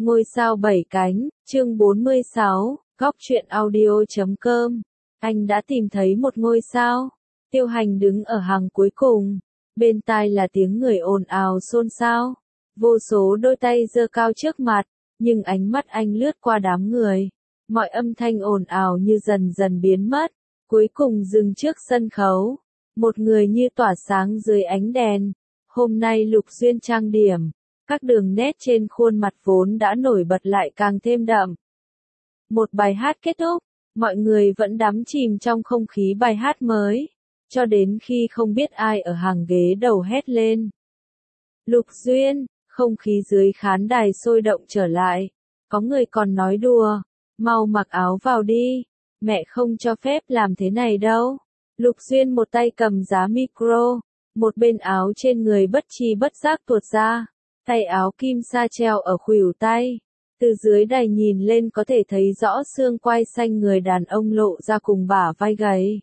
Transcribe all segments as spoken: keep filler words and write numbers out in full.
Ngôi sao bảy cánh, chương bốn mươi sáu, góc truyện audio chấm com. Anh đã tìm thấy một ngôi sao. Tiêu Hành đứng ở hàng cuối cùng. Bên tai là tiếng người ồn ào xôn xao. Vô số đôi tay giơ cao trước mặt, nhưng ánh mắt anh lướt qua đám người. Mọi âm thanh ồn ào như dần dần biến mất, cuối cùng dừng trước sân khấu. Một người như tỏa sáng dưới ánh đèn. Hôm nay Lục Duyên trang điểm. Các đường nét trên khuôn mặt vốn đã nổi bật lại càng thêm đậm. Một bài hát kết thúc, mọi người vẫn đắm chìm trong không khí bài hát mới, cho đến khi không biết ai ở hàng ghế đầu hét lên. Lục Duyên, không khí dưới khán đài sôi động trở lại. Có người còn nói đùa, mau mặc áo vào đi, mẹ không cho phép làm thế này đâu. Lục Duyên một tay cầm giá micro, một bên áo trên người bất tri bất giác tuột ra. Tay áo kim sa treo ở khuỷu tay. Từ dưới đài nhìn lên có thể thấy rõ xương quai xanh người đàn ông lộ ra cùng bả vai gầy.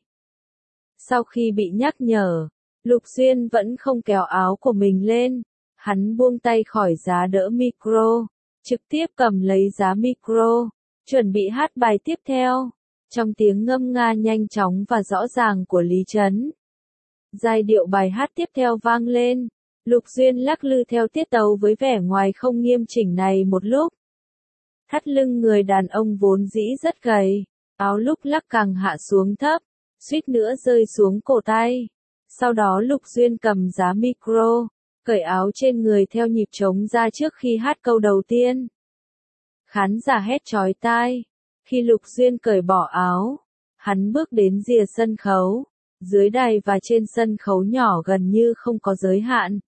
Sau khi bị nhắc nhở, Lục Duyên vẫn không kéo áo của mình lên. Hắn buông tay khỏi giá đỡ micro, trực tiếp cầm lấy giá micro, chuẩn bị hát bài tiếp theo. Trong tiếng ngâm nga nhanh chóng và rõ ràng của Lý Trấn, giai điệu bài hát tiếp theo vang lên. Lục Duyên lắc lư theo tiết tấu với vẻ ngoài không nghiêm chỉnh này một lúc. Thắt lưng người đàn ông vốn dĩ rất gầy, áo lúc lắc càng hạ xuống thấp, suýt nữa rơi xuống cổ tay. Sau đó Lục Duyên cầm giá micro, cởi áo trên người theo nhịp trống ra trước khi hát câu đầu tiên. Khán giả hét chói tai. Khi Lục Duyên cởi bỏ áo, hắn bước đến rìa sân khấu. Dưới đài và trên sân khấu nhỏ gần như không có giới hạn.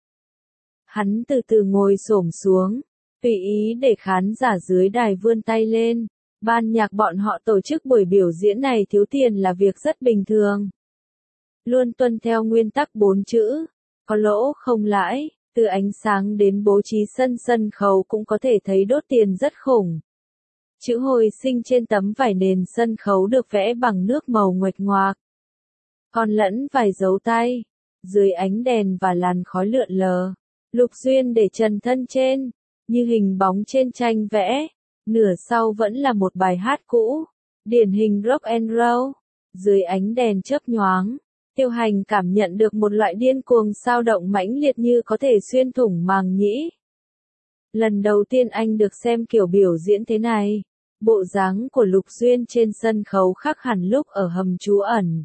Hắn từ từ ngồi xổm xuống, tùy ý để khán giả dưới đài vươn tay lên. Ban nhạc bọn họ tổ chức buổi biểu diễn này thiếu tiền là việc rất bình thường. Luôn tuân theo nguyên tắc bốn chữ, có lỗ không lãi, từ ánh sáng đến bố trí sân sân khấu cũng có thể thấy đốt tiền rất khủng. Chữ hồi sinh trên tấm vải nền sân khấu được vẽ bằng nước màu nguệch ngoạc, còn lẫn vài dấu tay. Dưới ánh đèn và làn khói lượn lờ, Lục Duyên để trần thân trên, như hình bóng trên tranh vẽ. Nửa sau vẫn là một bài hát cũ, điển hình rock and roll. Dưới ánh đèn chớp nhoáng, Tiêu Hành cảm nhận được một loại điên cuồng sao động mãnh liệt như có thể xuyên thủng màng nhĩ. Lần đầu tiên anh được xem kiểu biểu diễn thế này, bộ dáng của Lục Duyên trên sân khấu khác hẳn lúc ở hầm trú ẩn.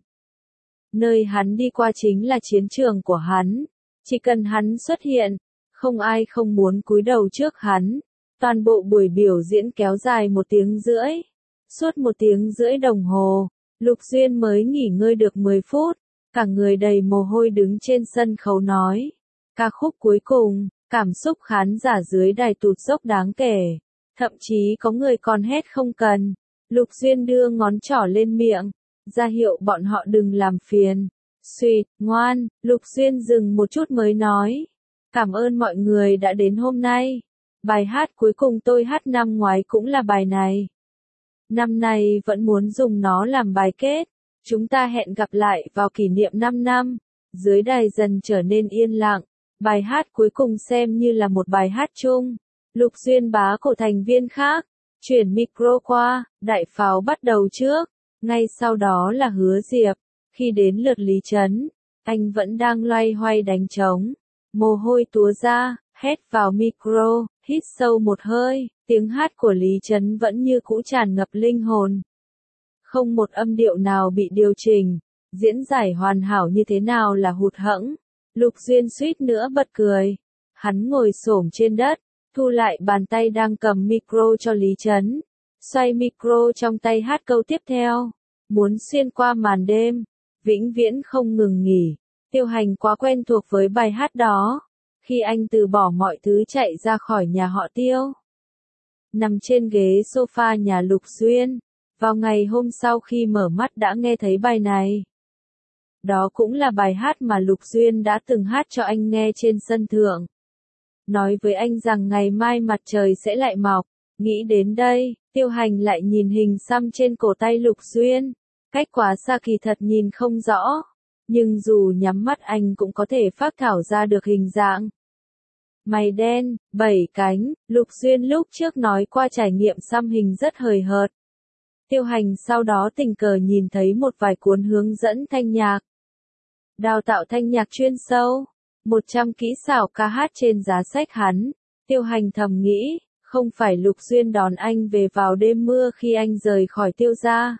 Nơi hắn đi qua chính là chiến trường của hắn. Chỉ cần hắn xuất hiện, không ai không muốn cúi đầu trước hắn. Toàn bộ buổi biểu diễn kéo dài một tiếng rưỡi. Suốt một tiếng rưỡi đồng hồ, Lục Duyên mới nghỉ ngơi được mười phút. Cả người đầy mồ hôi đứng trên sân khấu nói. Ca khúc cuối cùng, cảm xúc khán giả dưới đài tụt dốc đáng kể. Thậm chí có người còn hét không cần. Lục Duyên đưa ngón trỏ lên miệng, ra hiệu bọn họ đừng làm phiền. Xuyệt, ngoan, Lục Duyên dừng một chút mới nói. Cảm ơn mọi người đã đến hôm nay. Bài hát cuối cùng tôi hát năm ngoái cũng là bài này. Năm nay vẫn muốn dùng nó làm bài kết. Chúng ta hẹn gặp lại vào kỷ niệm năm năm. Dưới đài dần trở nên yên lặng. Bài hát cuối cùng xem như là một bài hát chung. Lục Duyên bá cổ thành viên khác. Chuyển micro qua, đại pháo bắt đầu trước. Ngay sau đó là Hứa Diệp. Khi đến lượt Lý Trấn, anh vẫn đang loay hoay đánh trống. Mồ hôi túa ra, hét vào micro, hít sâu một hơi. Tiếng hát của Lý Trấn vẫn như cũ tràn ngập linh hồn. Không một âm điệu nào bị điều chỉnh. Diễn giải hoàn hảo như thế nào là hụt hẫng. Lục Duyên suýt nữa bật cười. Hắn ngồi xổm trên đất, thu lại bàn tay đang cầm micro cho Lý Trấn. Xoay micro trong tay hát câu tiếp theo. Muốn xuyên qua màn đêm, vĩnh viễn không ngừng nghỉ. Tiêu Hành quá quen thuộc với bài hát đó. Khi anh từ bỏ mọi thứ chạy ra khỏi nhà họ Tiêu, nằm trên ghế sofa nhà Lục Duyên, vào ngày hôm sau khi mở mắt đã nghe thấy bài này. Đó cũng là bài hát mà Lục Duyên đã từng hát cho anh nghe trên sân thượng. Nói với anh rằng ngày mai mặt trời sẽ lại mọc. Nghĩ đến đây, Tiêu Hành lại nhìn hình xăm trên cổ tay Lục Duyên. Cách quá xa kỳ thật nhìn không rõ. Nhưng dù nhắm mắt anh cũng có thể phác thảo ra được hình dạng. mày đen, bảy cánh, Lục Duyên lúc trước nói qua trải nghiệm xăm hình rất hời hợt. Tiêu Hành sau đó tình cờ nhìn thấy một vài cuốn hướng dẫn thanh nhạc. Đào tạo thanh nhạc chuyên sâu, một trăm kỹ xảo ca hát trên giá sách hắn. Tiêu Hành thầm nghĩ, không phải Lục Duyên đón anh về vào đêm mưa khi anh rời khỏi Tiêu gia,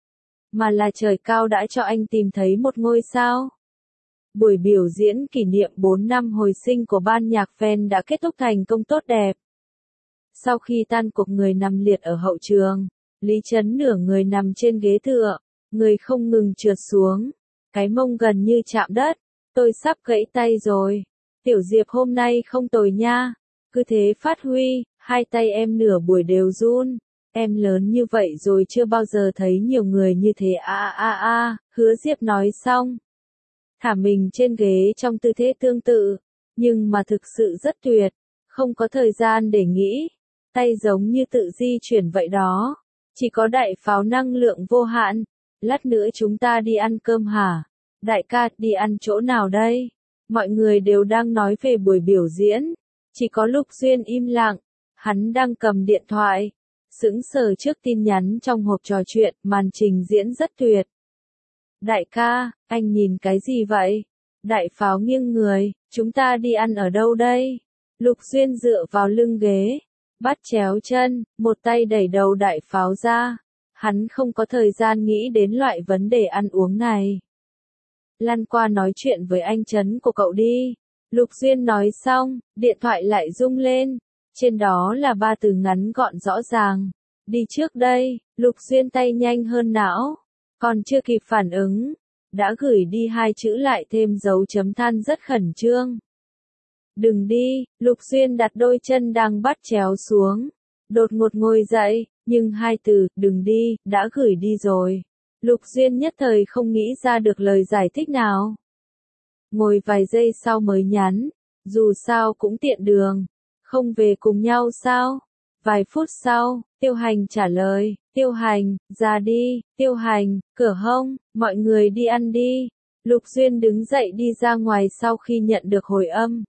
mà là trời cao đã cho anh tìm thấy một ngôi sao. Buổi biểu diễn kỷ niệm bốn năm hồi sinh của ban nhạc Ven đã kết thúc thành công tốt đẹp. Sau khi tan cuộc người nằm liệt ở hậu trường, Lý Trấn nửa người nằm trên ghế tựa, người không ngừng trượt xuống, cái mông gần như chạm đất. Tôi sắp gãy tay rồi. Tiểu Diệp hôm nay không tồi nha. Cứ thế phát huy, hai tay em nửa buổi đều run. Em lớn như vậy rồi chưa bao giờ thấy nhiều người như thế a a a, Hứa Diệp nói xong. Thả mình trên ghế trong tư thế tương tự, nhưng mà thực sự rất tuyệt, không có thời gian để nghĩ, tay giống như tự di chuyển vậy đó, chỉ có đại pháo năng lượng vô hạn. Lát nữa chúng ta đi ăn cơm hả? Đại ca, đi ăn chỗ nào đây? Mọi người đều đang nói về buổi biểu diễn, chỉ có Lục Duyên im lặng, hắn đang cầm điện thoại, sững sờ trước tin nhắn trong hộp trò chuyện, màn trình diễn rất tuyệt. Đại ca, anh nhìn cái gì vậy? Đại pháo nghiêng người, chúng ta đi ăn ở đâu đây? Lục Duyên dựa vào lưng ghế, bắt chéo chân, một tay đẩy đầu đại pháo ra. Hắn không có thời gian nghĩ đến loại vấn đề ăn uống này. Lăn qua nói chuyện với anh Trấn của cậu đi. Lục Duyên nói xong, điện thoại lại rung lên. Trên đó là ba từ ngắn gọn rõ ràng. Đi trước đây. Lục Duyên tay nhanh hơn não. Còn chưa kịp phản ứng, đã gửi đi hai chữ lại thêm dấu chấm than rất khẩn trương. Đừng đi. Lục Duyên đặt đôi chân đang bắt chéo xuống, đột ngột ngồi dậy, nhưng hai từ, đừng đi, đã gửi đi rồi. Lục Duyên nhất thời không nghĩ ra được lời giải thích nào. Ngồi vài giây sau mới nhắn, dù sao cũng tiện đường, không về cùng nhau sao? Vài phút sau, Tiêu Hành trả lời, Tiêu Hành, ra đi, Tiêu Hành, cửa hông, mọi người đi ăn đi. Lục Duyên đứng dậy đi ra ngoài sau khi nhận được hồi âm.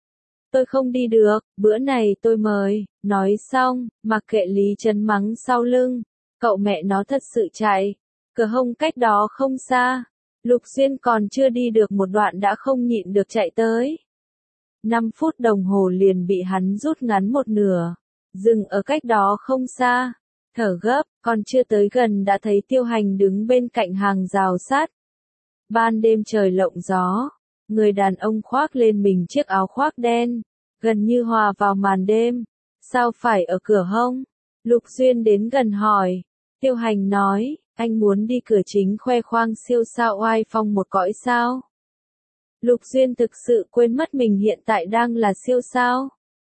Tôi không đi được, bữa này tôi mời, nói xong, mặc kệ Lý Trấn mắng sau lưng, cậu mẹ nó thật sự chạy, cửa hông cách đó không xa. Lục Duyên còn chưa đi được một đoạn đã không nhịn được chạy tới. Năm phút đồng hồ liền bị hắn rút ngắn một nửa, dừng ở cách đó không xa, thở gấp, còn chưa tới gần đã thấy Tiêu Hành đứng bên cạnh hàng rào sắt. Ban đêm trời lộng gió, người đàn ông khoác lên mình chiếc áo khoác đen, gần như hòa vào màn đêm. Sao phải ở cửa hông? Lục Duyên đến gần hỏi. Tiêu Hành nói, anh muốn đi cửa chính khoe khoang siêu sao oai phong một cõi sao? Lục Duyên thực sự quên mất mình hiện tại đang là siêu sao.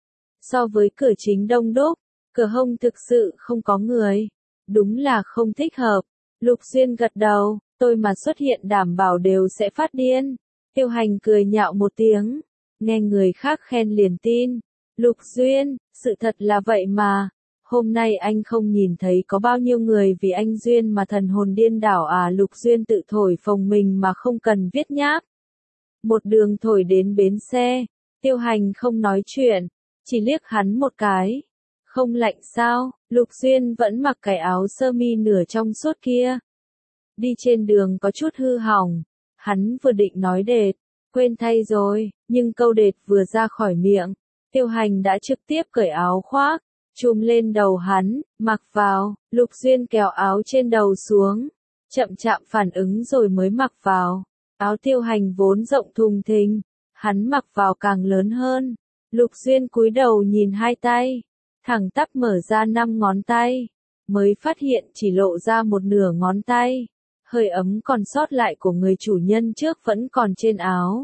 So với cửa chính đông đúc, cửa hông thực sự không có người. Đúng là không thích hợp. Lục Duyên gật đầu, tôi mà xuất hiện đảm bảo đều sẽ phát điên. Tiêu Hành cười nhạo một tiếng, nghe người khác khen liền tin. Lục Duyên, sự thật là vậy mà. Hôm nay anh không nhìn thấy có bao nhiêu người vì anh Duyên mà thần hồn điên đảo à? Lục Duyên tự thổi phồng mình mà không cần viết nháp. Một đường thổi đến bến xe, Tiêu Hành không nói chuyện, chỉ liếc hắn một cái. Không lạnh sao? Lục Duyên vẫn mặc cái áo sơ mi nửa trong suốt kia. Đi trên đường có chút hư hỏng, hắn vừa định nói đệt, quên thay rồi, nhưng câu đệt vừa ra khỏi miệng, Tiêu Hành đã trực tiếp cởi áo khoác, chùm lên đầu hắn, mặc vào. Lục Duyên kéo áo trên đầu xuống, chậm chạp phản ứng rồi mới mặc vào. Áo Tiêu Hành vốn rộng thùng thình, hắn mặc vào càng lớn hơn. Lục Duyên cúi đầu nhìn hai tay, thẳng tắp mở ra năm ngón tay, mới phát hiện chỉ lộ ra một nửa ngón tay. Hơi ấm còn sót lại của người chủ nhân trước vẫn còn trên áo.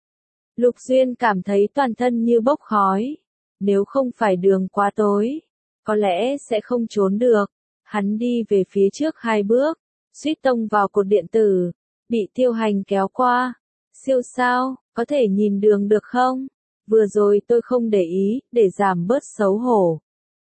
Lục Duyên cảm thấy toàn thân như bốc khói. Nếu không phải đường quá tối, có lẽ sẽ không trốn được. Hắn đi về phía trước hai bước, suýt tông vào cột điện tử, bị Tiêu Hành kéo qua. Siêu sao, có thể nhìn đường được không? Vừa rồi tôi không để ý, để giảm bớt xấu hổ.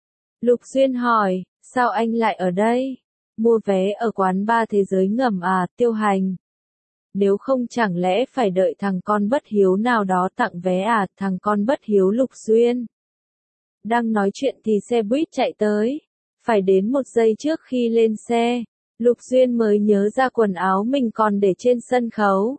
Lục Duyên hỏi, sao anh lại ở đây? Mua vé ở quán bar thế giới ngầm à? Tiêu Hành nếu không chẳng lẽ phải đợi thằng con bất hiếu nào đó tặng vé à, thằng con bất hiếu Lục Duyên. Đang nói chuyện thì xe buýt chạy tới, phải đến một giây trước khi lên xe, Lục Duyên mới nhớ ra quần áo mình còn để trên sân khấu.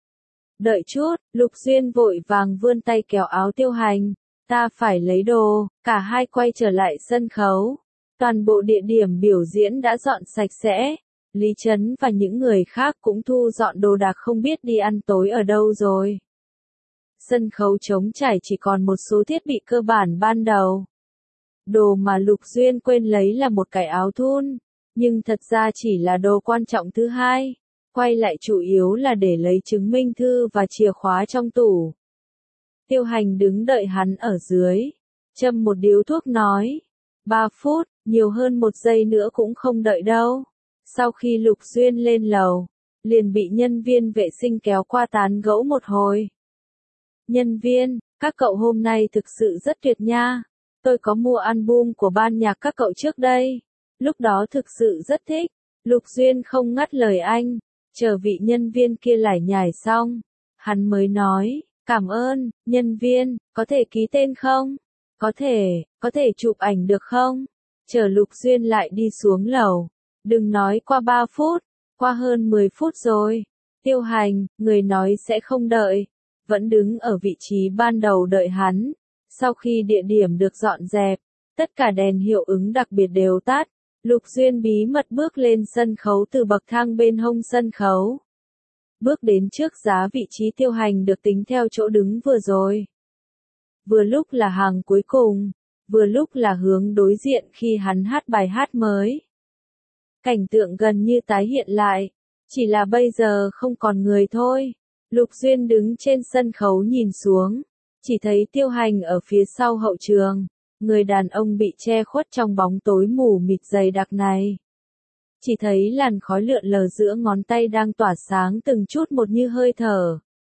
Đợi chút, Lục Duyên vội vàng vươn tay kéo áo Tiêu Hành, ta phải lấy đồ, cả hai quay trở lại sân khấu. Toàn bộ địa điểm biểu diễn đã dọn sạch sẽ, Lý Trấn và những người khác cũng thu dọn đồ đạc không biết đi ăn tối ở đâu rồi. Sân khấu trống trải chỉ còn một số thiết bị cơ bản ban đầu. Đồ mà Lục Duyên quên lấy là một cái áo thun, nhưng thật ra chỉ là đồ quan trọng thứ hai. Quay lại chủ yếu là để lấy chứng minh thư và chìa khóa trong tủ. Tiêu Hành đứng đợi hắn ở dưới, châm một điếu thuốc nói, ba phút, nhiều hơn một giây nữa cũng không đợi đâu. Sau khi Lục Duyên lên lầu, liền bị nhân viên vệ sinh kéo qua tán gẫu một hồi. Nhân viên, các cậu hôm nay thực sự rất tuyệt nha. Tôi có mua album của ban nhạc các cậu trước đây. Lúc đó thực sự rất thích. Lục Duyên không ngắt lời anh. Chờ vị nhân viên kia lải nhải xong, hắn mới nói, cảm ơn, nhân viên, có thể ký tên không? Có thể, có thể chụp ảnh được không? Chờ Lục Duyên lại đi xuống lầu. Đừng nói qua ba phút, qua hơn mười phút rồi. Tiêu Hành, người nói sẽ không đợi, vẫn đứng ở vị trí ban đầu đợi hắn. Sau khi địa điểm được dọn dẹp, tất cả đèn hiệu ứng đặc biệt đều tắt. Lục Duyên bí mật bước lên sân khấu từ bậc thang bên hông sân khấu. Bước đến trước giá vị trí Tiêu Hành được tính theo chỗ đứng vừa rồi. Vừa lúc là hàng cuối cùng, vừa lúc là hướng đối diện khi hắn hát bài hát mới. Cảnh tượng gần như tái hiện lại, chỉ là bây giờ không còn người thôi. Lục Duyên đứng trên sân khấu nhìn xuống, chỉ thấy Tiêu Hành ở phía sau hậu trường. Người đàn ông bị che khuất trong bóng tối mù mịt dày đặc này. Chỉ thấy làn khói lượn lờ giữa ngón tay đang tỏa sáng từng chút một như hơi thở.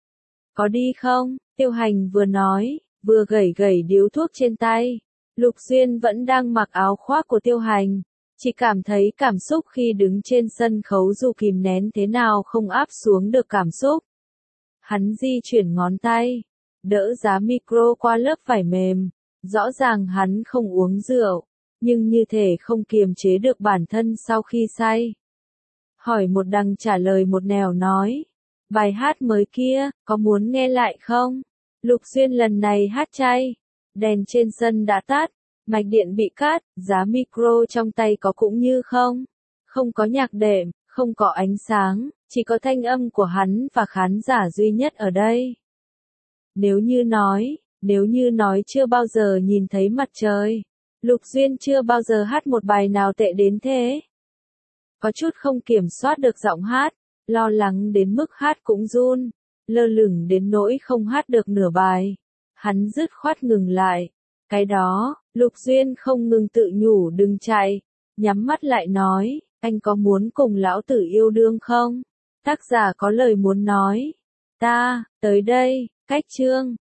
Có đi không? Tiêu Hành vừa nói, vừa gẩy gẩy điếu thuốc trên tay. Lục Duyên vẫn đang mặc áo khoác của Tiêu Hành. Chỉ cảm thấy cảm xúc khi đứng trên sân khấu dù kìm nén thế nào không áp xuống được cảm xúc. Hắn di chuyển ngón tay, đỡ giá micro qua lớp vải mềm. Rõ ràng hắn không uống rượu, nhưng như thể không kiềm chế được bản thân sau khi say. Hỏi một đằng trả lời một nẻo nói, bài hát mới kia, có muốn nghe lại không? Lục Duyên lần này hát chay, đèn trên sân đã tắt, mạch điện bị cắt, giá micro trong tay có cũng như không. Không có nhạc đệm, không có ánh sáng, chỉ có thanh âm của hắn và khán giả duy nhất ở đây. Nếu như nói, Nếu như nói chưa bao giờ nhìn thấy mặt trời, Lục Duyên chưa bao giờ hát một bài nào tệ đến thế. Có chút không kiểm soát được giọng hát, lo lắng đến mức hát cũng run, lơ lửng đến nỗi không hát được nửa bài. Hắn dứt khoát ngừng lại. Cái đó, Lục Duyên không ngừng tự nhủ đừng chạy, nhắm mắt lại nói, anh có muốn cùng lão tử yêu đương không? Tác giả có lời muốn nói. Ta, tới đây, cách chương.